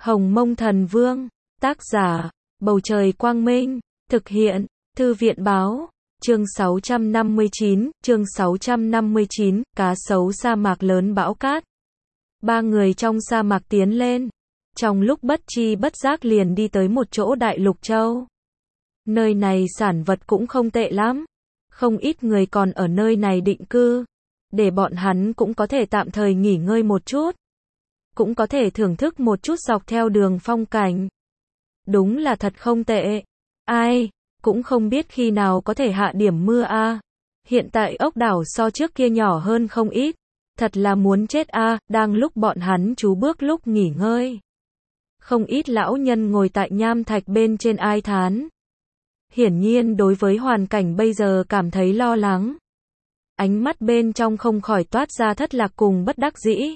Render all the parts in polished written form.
Hồng Mông Thần Vương, tác giả, Bầu Trời Quang Minh, thực hiện, Thư viện Báo, chương 659, cá sấu sa mạc lớn bão cát. Ba người trong sa mạc tiến lên, trong lúc bất tri bất giác liền đi tới một chỗ Đại Lục Châu. Nơi này sản vật cũng không tệ lắm, không ít người còn ở nơi này định cư, để bọn hắn cũng có thể tạm thời nghỉ ngơi một chút, cũng có thể thưởng thức một chút dọc theo đường phong cảnh. Đúng là thật không tệ. Ai, cũng không biết khi nào có thể hạ điểm mưa a. Hiện tại ốc đảo so trước kia nhỏ hơn không ít. Thật là muốn chết a. Đang lúc bọn hắn trú bước lúc nghỉ ngơi, không ít lão nhân ngồi tại nham thạch bên trên ai thán. Hiển nhiên đối với hoàn cảnh bây giờ cảm thấy lo lắng. Ánh mắt bên trong không khỏi toát ra thất lạc cùng bất đắc dĩ.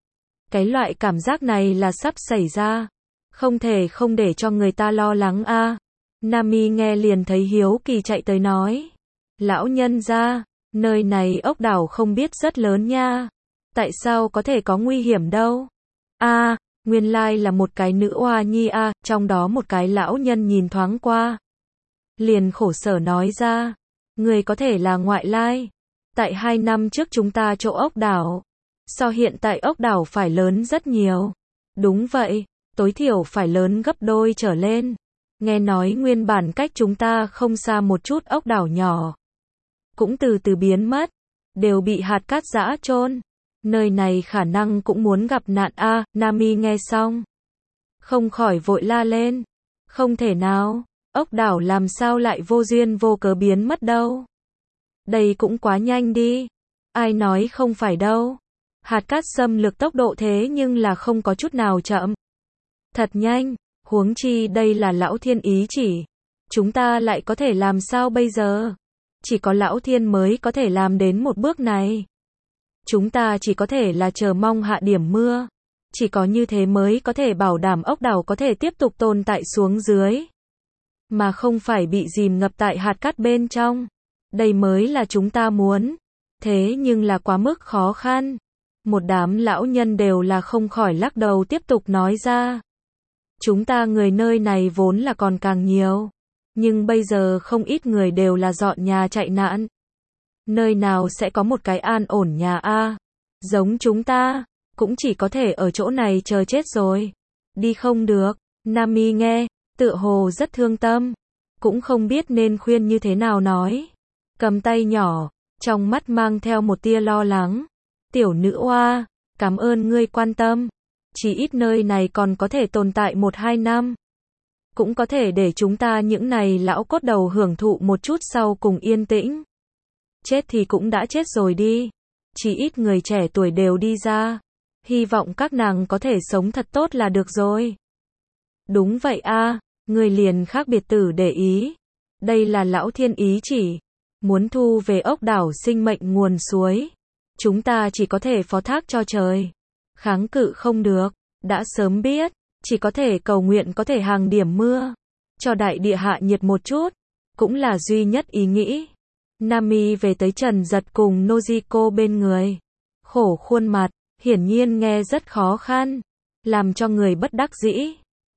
Cái loại cảm giác này là sắp xảy ra, không thể không để cho người ta lo lắng a. Nami nghe liền thấy hiếu kỳ chạy tới nói, lão nhân gia, nơi này ốc đảo không biết rất lớn nha, tại sao có thể có nguy hiểm đâu? A, nguyên lai là một cái nữ oa nhi a. Trong đó một cái lão nhân nhìn thoáng qua, liền khổ sở nói ra, người có thể là ngoại lai. Tại 2 năm trước chúng ta chỗ ốc đảo, so hiện tại ốc đảo phải lớn rất nhiều. Đúng vậy, tối thiểu phải lớn gấp đôi trở lên. Nghe nói nguyên bản cách chúng ta không xa một chút ốc đảo nhỏ, cũng từ từ biến mất, đều bị hạt cát giã chôn. Nơi này khả năng cũng muốn gặp nạn a. Nami nghe xong, không khỏi vội la lên. Không thể nào, ốc đảo làm sao lại vô duyên vô cớ biến mất đâu. Đây cũng quá nhanh đi. Ai nói không phải đâu. Hạt cát xâm lược tốc độ thế nhưng là không có chút nào chậm. Thật nhanh, huống chi đây là lão thiên ý chỉ. Chúng ta lại có thể làm sao bây giờ? Chỉ có lão thiên mới có thể làm đến một bước này. Chúng ta chỉ có thể là chờ mong hạ điểm mưa. Chỉ có như thế mới có thể bảo đảm ốc đảo có thể tiếp tục tồn tại xuống dưới, mà không phải bị dìm ngập tại hạt cát bên trong. Đây mới là chúng ta muốn. Thế nhưng là quá mức khó khăn. Một đám lão nhân đều là không khỏi lắc đầu tiếp tục nói ra. Chúng ta người nơi này vốn là còn càng nhiều, nhưng bây giờ không ít người đều là dọn nhà chạy nạn. Nơi nào sẽ có một cái an ổn nhà a? Giống chúng ta, cũng chỉ có thể ở chỗ này chờ chết rồi. Đi không được. Nami nghe, tựa hồ rất thương tâm, cũng không biết nên khuyên như thế nào nói. Cầm tay nhỏ, trong mắt mang theo một tia lo lắng. Tiểu nữ oa, cảm ơn ngươi quan tâm. Chỉ ít nơi này còn có thể tồn tại 1-2 năm. Cũng có thể để chúng ta những này lão cốt đầu hưởng thụ một chút sau cùng yên tĩnh. Chết thì cũng đã chết rồi đi. Chỉ ít người trẻ tuổi đều đi ra. Hy vọng các nàng có thể sống thật tốt là được rồi. Đúng vậy a, người liền khác biệt tử để ý. Đây là lão thiên ý chỉ. Muốn thu về ốc đảo sinh mệnh nguồn suối, chúng ta chỉ có thể phó thác cho trời. Kháng cự không được, đã sớm biết, chỉ có thể cầu nguyện có thể hàng điểm mưa, cho đại địa hạ nhiệt một chút, cũng là duy nhất ý nghĩ. Nami về tới Trần Giật cùng Nojiko bên người, khổ khuôn mặt, hiển nhiên nghe rất khó khăn, làm cho người bất đắc dĩ.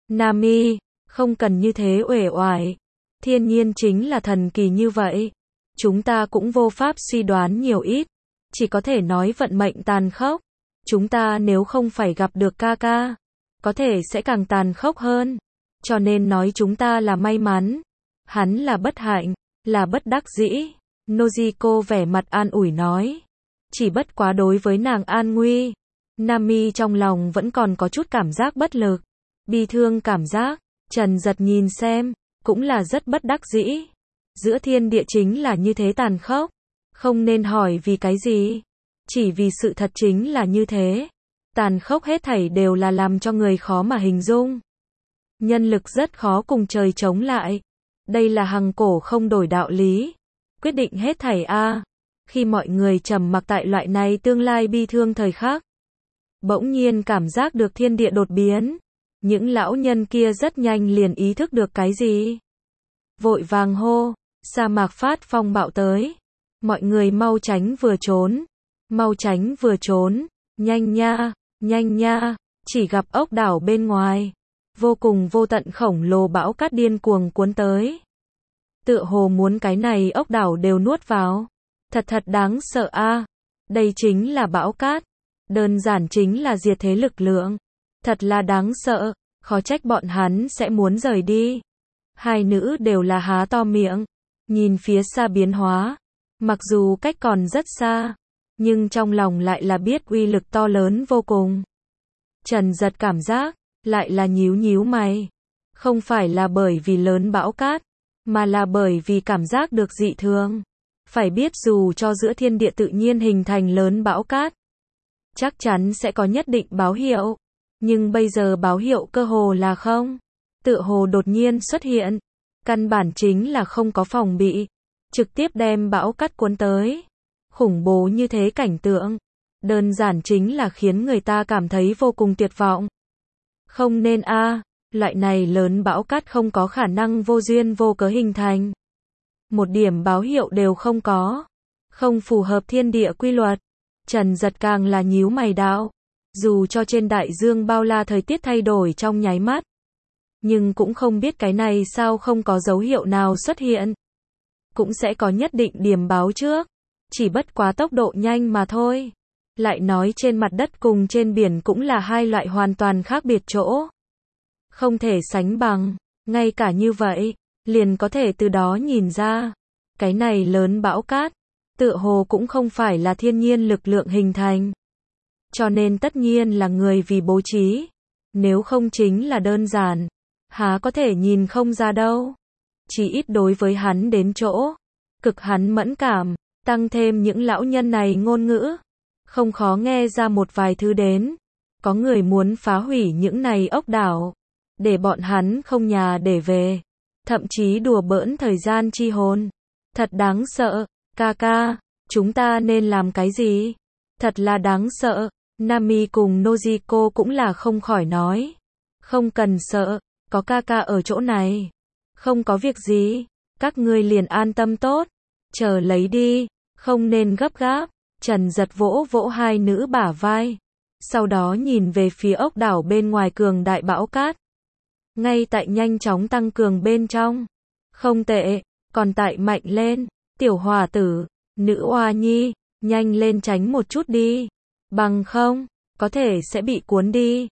Nami, không cần như thế uể oải, thiên nhiên chính là thần kỳ như vậy. Chúng ta cũng vô pháp suy đoán nhiều ít, chỉ có thể nói vận mệnh tàn khốc. Chúng ta nếu không phải gặp được ca ca, có thể sẽ càng tàn khốc hơn. Cho nên nói chúng ta là may mắn, hắn là bất hạnh, là bất đắc dĩ. Nojiko vẻ mặt an ủi nói. Chỉ bất quá đối với nàng an nguy, Nami trong lòng vẫn còn có chút cảm giác bất lực, bi thương cảm giác. Trần Giật nhìn xem, cũng là rất bất đắc dĩ. Giữa thiên địa chính là như thế tàn khốc, không nên hỏi vì cái gì, chỉ vì sự thật chính là như thế. Tàn khốc hết thảy đều là làm cho người khó mà hình dung. Nhân lực rất khó cùng trời chống lại. Đây là hằng cổ không đổi đạo lý. Quyết định hết thảy a. Khi mọi người trầm mặc tại loại này tương lai bi thương thời khắc, bỗng nhiên cảm giác được thiên địa đột biến. Những lão nhân kia rất nhanh liền ý thức được cái gì. Vội vàng hô, sa mạc phát phong bạo tới. Mọi người mau tránh vừa trốn. Mau tránh vừa trốn. Nhanh nha, chỉ gặp ốc đảo bên ngoài. vô cùng vô tận khổng lồ bão cát điên cuồng cuốn tới. Tựa hồ muốn cái này ốc đảo đều nuốt vào. Thật thật đáng sợ a. Đây chính là bão cát. Đơn giản chính là diệt thế lực lượng. Thật là đáng sợ, khó trách bọn hắn sẽ muốn rời đi. Hai nữ đều là há to miệng, nhìn phía xa biến hóa. Mặc dù cách còn rất xa, nhưng trong lòng lại là biết uy lực to lớn vô cùng. Trần Giật cảm giác, lại là nhíu nhíu mày. Không phải là bởi vì lớn bão cát, mà là bởi vì cảm giác được dị thường. Phải biết dù cho giữa thiên địa tự nhiên hình thành lớn bão cát, chắc chắn sẽ có nhất định báo hiệu. Nhưng bây giờ báo hiệu cơ hồ là không. Tựa hồ đột nhiên xuất hiện. Căn bản chính là không có phòng bị. Trực tiếp đem bão cát cuốn tới. Khủng bố như thế cảnh tượng. Đơn giản chính là khiến người ta cảm thấy vô cùng tuyệt vọng. Không nên a, loại này lớn bão cát không có khả năng vô duyên vô cớ hình thành. Một điểm báo hiệu đều không có. Không phù hợp thiên địa quy luật. Trần Giật càng là nhíu mày đạo. Dù cho trên đại dương bao la thời tiết thay đổi trong nháy mắt. Nhưng cũng không biết cái này sao không có dấu hiệu nào xuất hiện. Cũng sẽ có nhất định điểm báo trước. Chỉ bất quá tốc độ nhanh mà thôi. Lại nói trên mặt đất cùng trên biển cũng là hai loại hoàn toàn khác biệt chỗ. Không thể sánh bằng. Ngay cả như vậy, liền có thể từ đó nhìn ra. Cái này lớn bão cát, tựa hồ cũng không phải là thiên nhiên lực lượng hình thành. Cho nên tất nhiên là người vì bố trí. Nếu không chính là đơn giản. Há có thể nhìn không ra đâu. Chỉ ít đối với hắn đến chỗ. Cực hắn mẫn cảm. Tăng thêm những lão nhân này ngôn ngữ. Không khó nghe ra một vài thứ đến. Có người muốn phá hủy những này ốc đảo. Để bọn hắn không nhà để về. Thậm chí đùa bỡn thời gian chi hồn. Thật đáng sợ. Ca ca, chúng ta nên làm cái gì? Thật là đáng sợ. Nami cùng Nojiko cũng là không khỏi nói. Không cần sợ, có ca ca ở chỗ này. Không có việc gì, các ngươi liền an tâm tốt. Chờ lấy đi, không nên gấp gáp. Trần Giật vỗ vỗ hai nữ bả vai. Sau đó nhìn về phía ốc đảo bên ngoài cường đại bão cát. Ngay tại nhanh chóng tăng cường bên trong. Không tệ, còn tại mạnh lên. Tiểu hòa tử, nữ oa nhi, nhanh lên tránh một chút đi. Bằng không, có thể sẽ bị cuốn đi.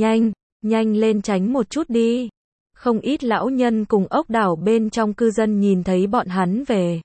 Nhanh lên tránh một chút đi. Không ít lão nhân cùng ốc đảo bên trong cư dân nhìn thấy bọn hắn về.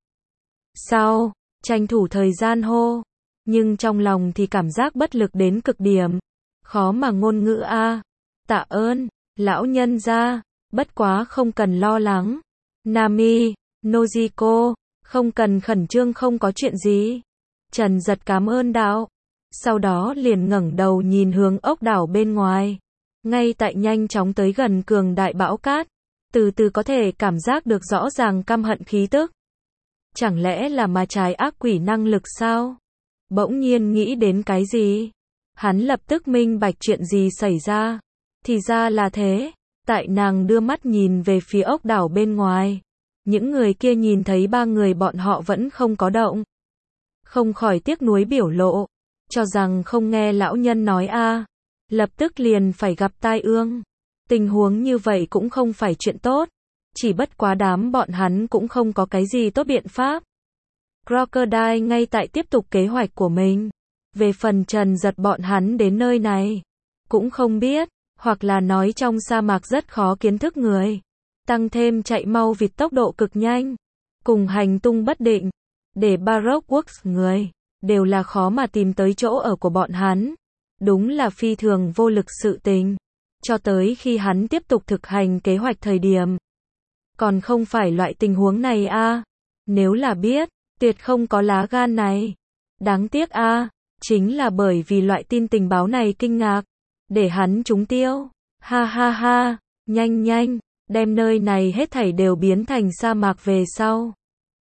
Sau, tranh thủ thời gian hô. Nhưng trong lòng thì cảm giác bất lực đến cực điểm. Khó mà ngôn ngữ a. Tạ ơn, lão nhân gia, bất quá không cần lo lắng. Nami, Nojiko, không cần khẩn trương, không có chuyện gì. Trần Giật cảm ơn đạo. Sau đó liền ngẩng đầu nhìn hướng ốc đảo bên ngoài. Ngay tại nhanh chóng tới gần cường đại bão cát. Từ từ có thể cảm giác được rõ ràng căm hận khí tức. Chẳng lẽ là ma trái ác quỷ năng lực sao? Bỗng nhiên nghĩ đến cái gì? Hắn lập tức minh bạch chuyện gì xảy ra. Thì ra là thế. Tại nàng đưa mắt nhìn về phía ốc đảo bên ngoài. Những người kia nhìn thấy ba người bọn họ vẫn không có động. Không khỏi tiếc nuối biểu lộ. Cho rằng không nghe lão nhân nói a, lập tức liền phải gặp tai ương. Tình huống như vậy cũng không phải chuyện tốt. Chỉ bất quá đám bọn hắn cũng không có cái gì tốt biện pháp. Crocodile ngay tại tiếp tục kế hoạch của mình. Về phần Trần Giật bọn hắn đến nơi này. Cũng không biết, hoặc là nói trong sa mạc rất khó kiến thức người. Tăng thêm chạy mau vịt tốc độ cực nhanh. Cùng hành tung bất định. Để Baroque Works người. Đều là khó mà tìm tới chỗ ở của bọn hắn. Đúng là phi thường vô lực sự tình. Cho tới khi hắn tiếp tục thực hành kế hoạch thời điểm. Còn không phải loại tình huống này a. Nếu là biết, tuyệt không có lá gan này. Đáng tiếc a, chính là bởi vì loại tin tình báo này kinh ngạc. Để hắn trúng tiêu. Ha ha ha, nhanh, đem nơi này hết thảy đều biến thành sa mạc về sau.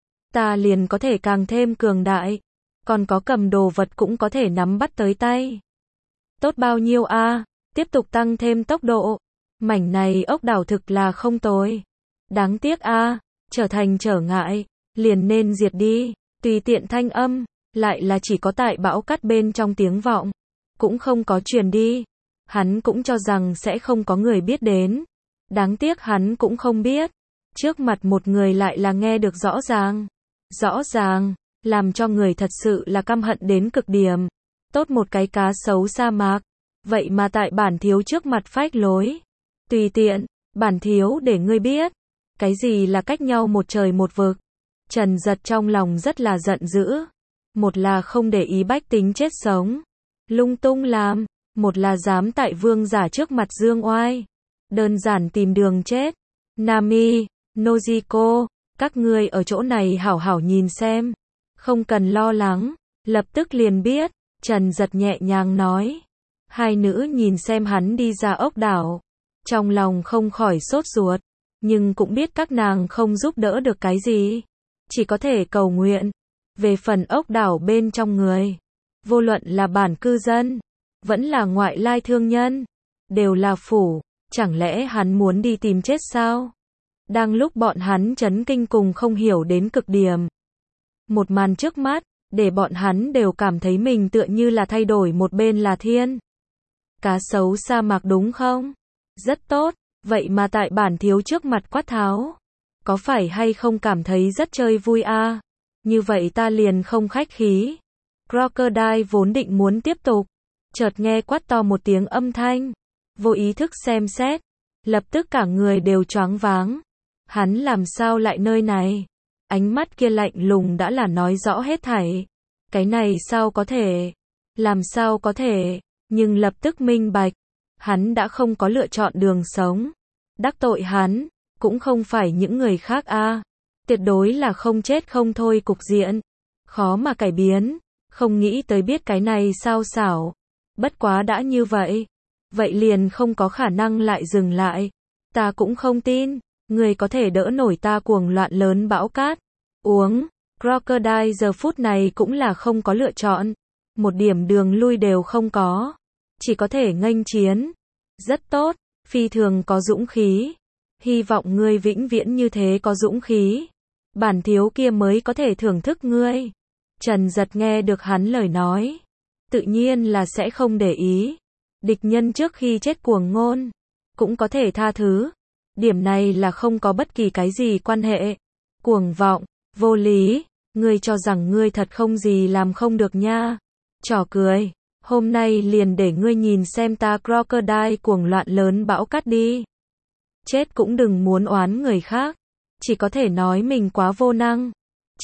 Ta liền có thể càng thêm cường đại. Còn có cầm đồ vật cũng có thể nắm bắt tới tay. Tốt bao nhiêu a, tiếp tục tăng thêm tốc độ. Mảnh này ốc đảo thực là không tồi. Đáng tiếc a, trở thành trở ngại, liền nên diệt đi. Tùy tiện thanh âm, lại là chỉ có tại bão cát bên trong tiếng vọng. Cũng không có truyền đi. Hắn cũng cho rằng sẽ không có người biết đến. Đáng tiếc hắn cũng không biết. Trước mặt một người lại là nghe được rõ ràng. Rõ ràng, làm cho người thật sự là căm hận đến cực điểm. Tốt một cái cá sấu sa mạc. Vậy mà tại bản thiếu trước mặt phách lối. Tùy tiện, bản thiếu để ngươi biết. Cái gì là cách nhau một trời một vực. Trần Giật trong lòng rất là giận dữ. Một là không để ý bách tính chết sống. Lung tung làm. Một là dám tại vương giả trước mặt dương oai. Đơn giản tìm đường chết. Nami, Nojiko, các ngươi ở chỗ này hảo hảo nhìn xem. Không cần lo lắng. Lập tức liền biết. Trần Giật nhẹ nhàng nói. Hai nữ nhìn xem hắn đi ra ốc đảo. Trong lòng không khỏi sốt ruột. Nhưng cũng biết các nàng không giúp đỡ được cái gì. Chỉ có thể cầu nguyện. Về phần ốc đảo bên trong người. Vô luận là bản cư dân. Vẫn là ngoại lai thương nhân. Đều là phủ. Chẳng lẽ hắn muốn đi tìm chết sao? Đang lúc bọn hắn chấn kinh cùng không hiểu đến cực điểm. Một màn trước mắt. Để bọn hắn đều cảm thấy mình tựa như là thay đổi một bên là thiên. Cá sấu sa mạc đúng không? Rất tốt. Vậy mà tại bản thiếu trước mặt quát tháo. Có phải hay không cảm thấy rất chơi vui a? Như vậy ta liền không khách khí. Crocodile vốn định muốn tiếp tục. Chợt nghe quát to một tiếng âm thanh. Vô ý thức xem xét. Lập tức cả người đều choáng váng. Hắn làm sao lại nơi này? Ánh mắt kia lạnh lùng đã là nói rõ hết thảy. Cái này sao có thể? Làm sao có thể? Nhưng lập tức minh bạch. Hắn đã không có lựa chọn đường sống. Đắc tội hắn. Cũng không phải những người khác a. Tuyệt đối là không chết không thôi cục diện. Khó mà cải biến. Không nghĩ tới biết cái này sao xảo. Bất quá đã như vậy. Vậy liền không có khả năng lại dừng lại. Ta cũng không tin. Người có thể đỡ nổi ta cuồng loạn lớn bão cát. Uống. Crocodile giờ phút này cũng là không có lựa chọn. Một điểm đường lui đều không có. Chỉ có thể nghênh chiến. Rất tốt. Phi thường có dũng khí. Hy vọng ngươi vĩnh viễn như thế có dũng khí. Bản thiếu kia mới có thể thưởng thức ngươi. Trần Giật nghe được hắn lời nói. Tự nhiên là sẽ không để ý. Địch nhân trước khi chết cuồng ngôn. Cũng có thể tha thứ. Điểm này là không có bất kỳ cái gì quan hệ. Cuồng vọng, vô lý. Ngươi cho rằng ngươi thật không gì làm không được nha. Trò cười. Hôm nay liền để ngươi nhìn xem ta crocodile cuồng loạn lớn bão cát đi. Chết cũng đừng muốn oán người khác. Chỉ có thể nói mình quá vô năng.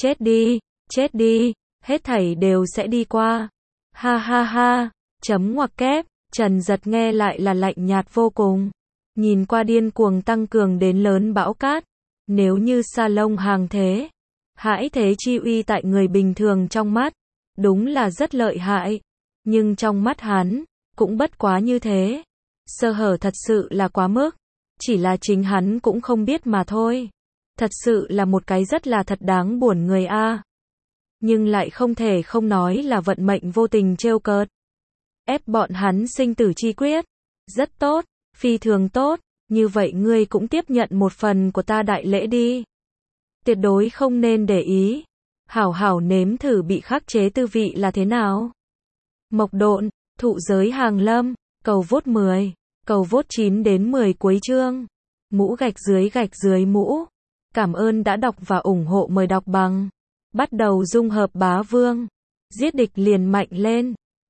Chết đi, hết thảy đều sẽ đi qua. Ha ha ha, chấm ngoặc kép, Trần Giật nghe lại là lạnh nhạt vô cùng. Nhìn qua điên cuồng tăng cường đến lớn bão cát. Nếu như sa lông hàng thế. Hãi thế chi uy tại người bình thường trong mắt. Đúng là rất lợi hại. Nhưng trong mắt hắn, cũng bất quá như thế. Sơ hở thật sự là quá mức. Chỉ là chính hắn cũng không biết mà thôi. Thật sự là một cái rất là thật đáng buồn người a. Nhưng lại không thể không nói là vận mệnh vô tình trêu cợt. Ép bọn hắn sinh tử chi quyết. Rất tốt, phi thường tốt. Như vậy ngươi cũng tiếp nhận một phần của ta đại lễ đi. Tuyệt đối không nên để ý. Hảo hảo nếm thử bị khắc chế tư vị là thế nào. Mộc Độn, thụ giới hàng lâm, cầu vốt 10, cầu vốt 9 đến 10 cuối chương. Mũ gạch dưới mũ. Cảm ơn đã đọc và ủng hộ, mời đọc bằng. Bắt đầu dung hợp bá vương. Giết địch liền mạnh lên.